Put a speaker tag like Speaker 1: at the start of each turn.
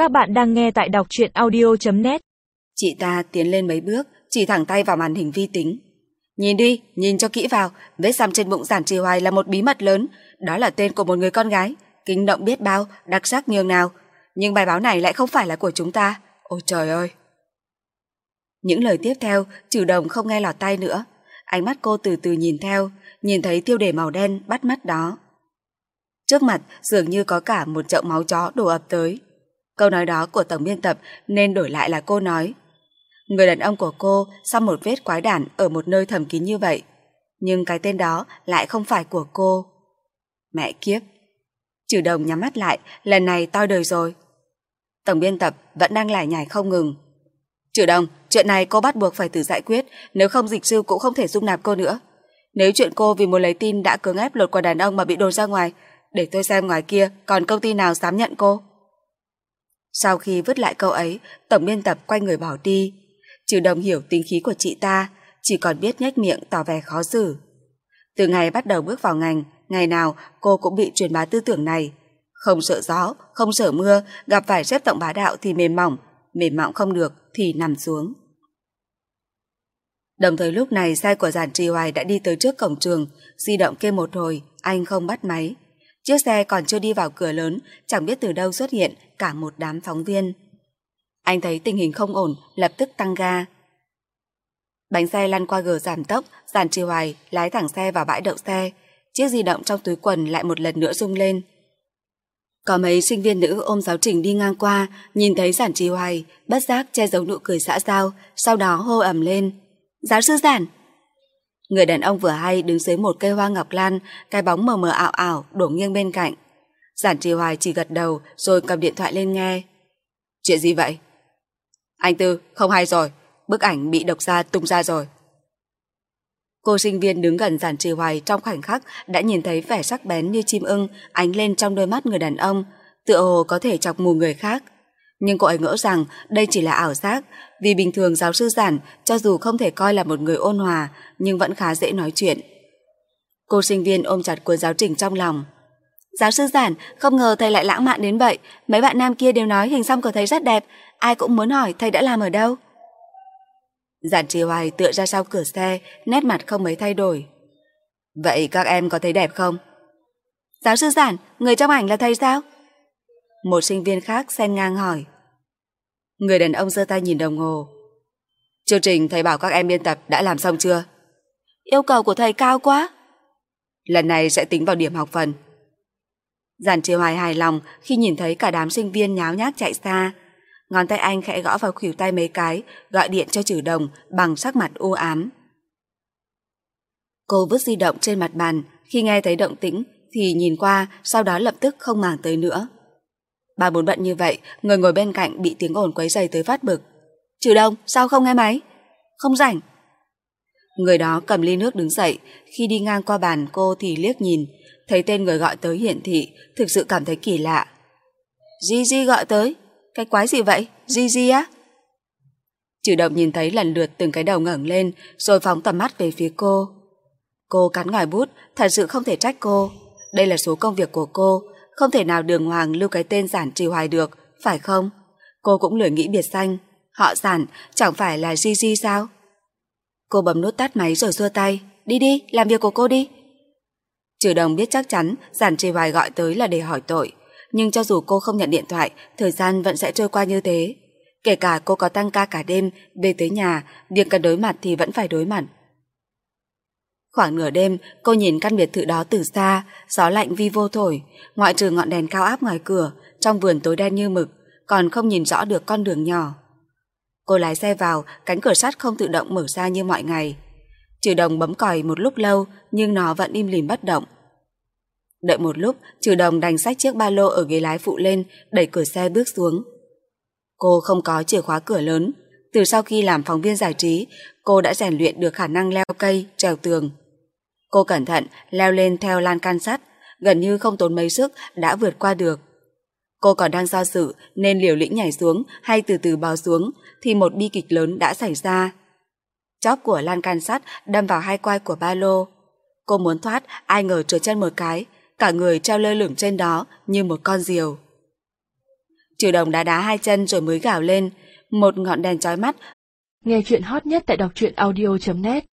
Speaker 1: Các bạn đang nghe tại đọc truyện audio.net.
Speaker 2: Chị ta tiến lên mấy bước, chỉ thẳng tay vào màn hình vi tính. Nhìn đi, nhìn cho kỹ vào, vết xăm trên bụng Giản Trì Hoài là một bí mật lớn, đó là tên của một người con gái, kinh động biết bao, đặc sắc nhường nào. Nhưng bài báo này lại không phải là của chúng ta. Ôi trời ơi! Những lời tiếp theo, Trừ Đồng không nghe lọt tai nữa. Ánh mắt cô từ từ nhìn theo, nhìn thấy tiêu đề màu đen bắt mắt đó. Trước mặt dường như có cả một chậu máu chó đổ ập tới. Câu nói đó của tổng biên tập nên đổi lại là cô nói. Người đàn ông của cô xăm một vết quái đản ở một nơi thầm kín như vậy. Nhưng cái tên đó lại không phải của cô. Mẹ kiếp! Trừ Đồng nhắm mắt lại, lần này toi đời rồi. Tổng biên tập vẫn đang lải nhải không ngừng. Trừ Đồng, chuyện này cô bắt buộc phải tự giải quyết, nếu không dịch sư cũng không thể dung nạp cô nữa. Nếu chuyện cô vì muốn lấy tin đã cưỡng ép lột quần đàn ông mà bị đồn ra ngoài, để tôi xem ngoài kia còn công ty nào dám nhận cô. Sau khi vứt lại câu ấy, tổng biên tập quay người bỏ đi. Trừ Đồng hiểu tính khí của chị ta, chỉ còn biết nhếch miệng tỏ vẻ khó xử. Từ ngày bắt đầu bước vào ngành, ngày nào cô cũng bị truyền bá tư tưởng này. Không sợ gió, không sợ mưa, gặp phải sếp tổng bá đạo thì mềm mỏng không được thì nằm xuống. Đồng thời lúc này xe của Giản Trì Hoài đã đi tới trước cổng trường, di động kêu một hồi, anh không bắt máy. Chiếc xe còn chưa đi vào cửa lớn, chẳng biết từ đâu xuất hiện cả một đám phóng viên. Anh thấy tình hình không ổn, lập tức tăng ga. Bánh xe lăn qua gờ giảm tốc, Giản Trì Hoài lái thẳng xe vào bãi đậu xe. Chiếc di động trong túi quần lại một lần nữa rung lên. Có mấy sinh viên nữ ôm giáo trình đi ngang qua, nhìn thấy Giản Trì Hoài, bất giác che giấu nụ cười xã giao, sau đó hô ầm lên. Giáo sư Giản! Người đàn ông vừa hay đứng dưới một cây hoa ngọc lan, cái bóng mờ mờ ảo ảo đổ nghiêng bên cạnh. Giản Trì Hoài chỉ gật đầu rồi cầm điện thoại lên nghe. Chuyện gì vậy? Anh Tư, không hay rồi, bức ảnh bị độc gia tung ra rồi. Cô sinh viên đứng gần Giản Trì Hoài trong khoảnh khắc đã nhìn thấy vẻ sắc bén như chim ưng ánh lên trong đôi mắt người đàn ông, tựa hồ có thể chọc mù người khác. Nhưng cô ấy ngỡ rằng đây chỉ là ảo giác, vì bình thường giáo sư Giản cho dù không thể coi là một người ôn hòa nhưng vẫn khá dễ nói chuyện. Cô sinh viên ôm chặt cuốn giáo trình trong lòng. Giáo sư Giản, không ngờ thầy lại lãng mạn đến vậy, mấy bạn nam kia đều nói hình xăm của thầy rất đẹp, ai cũng muốn hỏi thầy đã làm ở đâu. Giản Trì Hoài tựa ra sau cửa xe, nét mặt không mấy thay đổi. Vậy các em có thấy đẹp không? Giáo sư Giản, người trong ảnh là thầy sao? Một sinh viên khác xen ngang hỏi. Người đàn ông giơ tay nhìn đồng hồ. Chương trình thầy bảo các em biên tập đã làm xong chưa? Yêu cầu của thầy cao quá. Lần này sẽ tính vào điểm học phần. Giản Trì Hoài hài lòng khi nhìn thấy cả đám sinh viên nháo nhác chạy xa. Ngón tay anh khẽ gõ vào khuỷu tay mấy cái, gọi điện cho Trừ Đồng bằng sắc mặt u ám. Cô vứt di động trên mặt bàn, khi nghe thấy động tĩnh thì nhìn qua, sau đó lập tức không màng tới nữa. Ba bốn bận như vậy, người ngồi bên cạnh bị tiếng ồn quấy rầy tới phát bực. Trừ Đồng, sao không nghe máy? Không rảnh. Người đó cầm ly nước đứng dậy, khi đi ngang qua bàn cô thì liếc nhìn, thấy tên người gọi tới hiển thị, thực sự cảm thấy kỳ lạ. Gigi gọi tới? Cái quái gì vậy? Gigi á? Trừ Đồng nhìn thấy lần lượt từng cái đầu ngẩng lên, rồi phóng tầm mắt về phía cô. Cô cắn ngòi bút, thật sự không thể trách cô. Đây là số công việc của cô, không thể nào đường hoàng lưu cái tên Giản Trì Hoài được, phải không? Cô cũng lười nghĩ biệt danh. Họ Giản chẳng phải là Gigi sao? Cô bấm nút tắt máy rồi xua tay. Đi đi, làm việc của cô đi. Trừ Đồng biết chắc chắn Giản Trì Hoài gọi tới là để hỏi tội, nhưng cho dù cô không nhận điện thoại, thời gian vẫn sẽ trôi qua như thế. Kể cả cô có tăng ca cả đêm, về tới nhà, việc cần đối mặt thì vẫn phải đối mặt. Khoảng nửa đêm, cô nhìn căn biệt thự đó từ xa, gió lạnh vi vô thổi, ngoại trừ ngọn đèn cao áp ngoài cửa, trong vườn tối đen như mực, còn không nhìn rõ được con đường nhỏ. Cô lái xe vào, cánh cửa sắt không tự động mở ra như mọi ngày. Trừ Đồng bấm còi một lúc lâu, nhưng nó vẫn im lìm bất động. Đợi một lúc, Trừ Đồng đành xách chiếc ba lô ở ghế lái phụ lên, đẩy cửa xe bước xuống. Cô không có chìa khóa cửa lớn. Từ sau khi làm phóng viên giải trí, cô đã rèn luyện được khả năng leo cây, trèo tường. Cô cẩn thận leo lên theo lan can sắt, gần như không tốn mấy sức đã vượt qua được. Cô còn đang do dự nên liều lĩnh nhảy xuống hay từ từ bò xuống thì một bi kịch lớn đã xảy ra. Chóp của lan can sắt đâm vào hai quai của ba lô. Cô muốn thoát, ai ngờ trượt chân một cái, cả người treo lơ lửng trên đó như một con diều. Trừ Đồng đá đá hai chân rồi mới gào lên. Một ngọn đèn chói mắt.
Speaker 1: Nghe chuyện hot nhất tại đọc truyện audio.net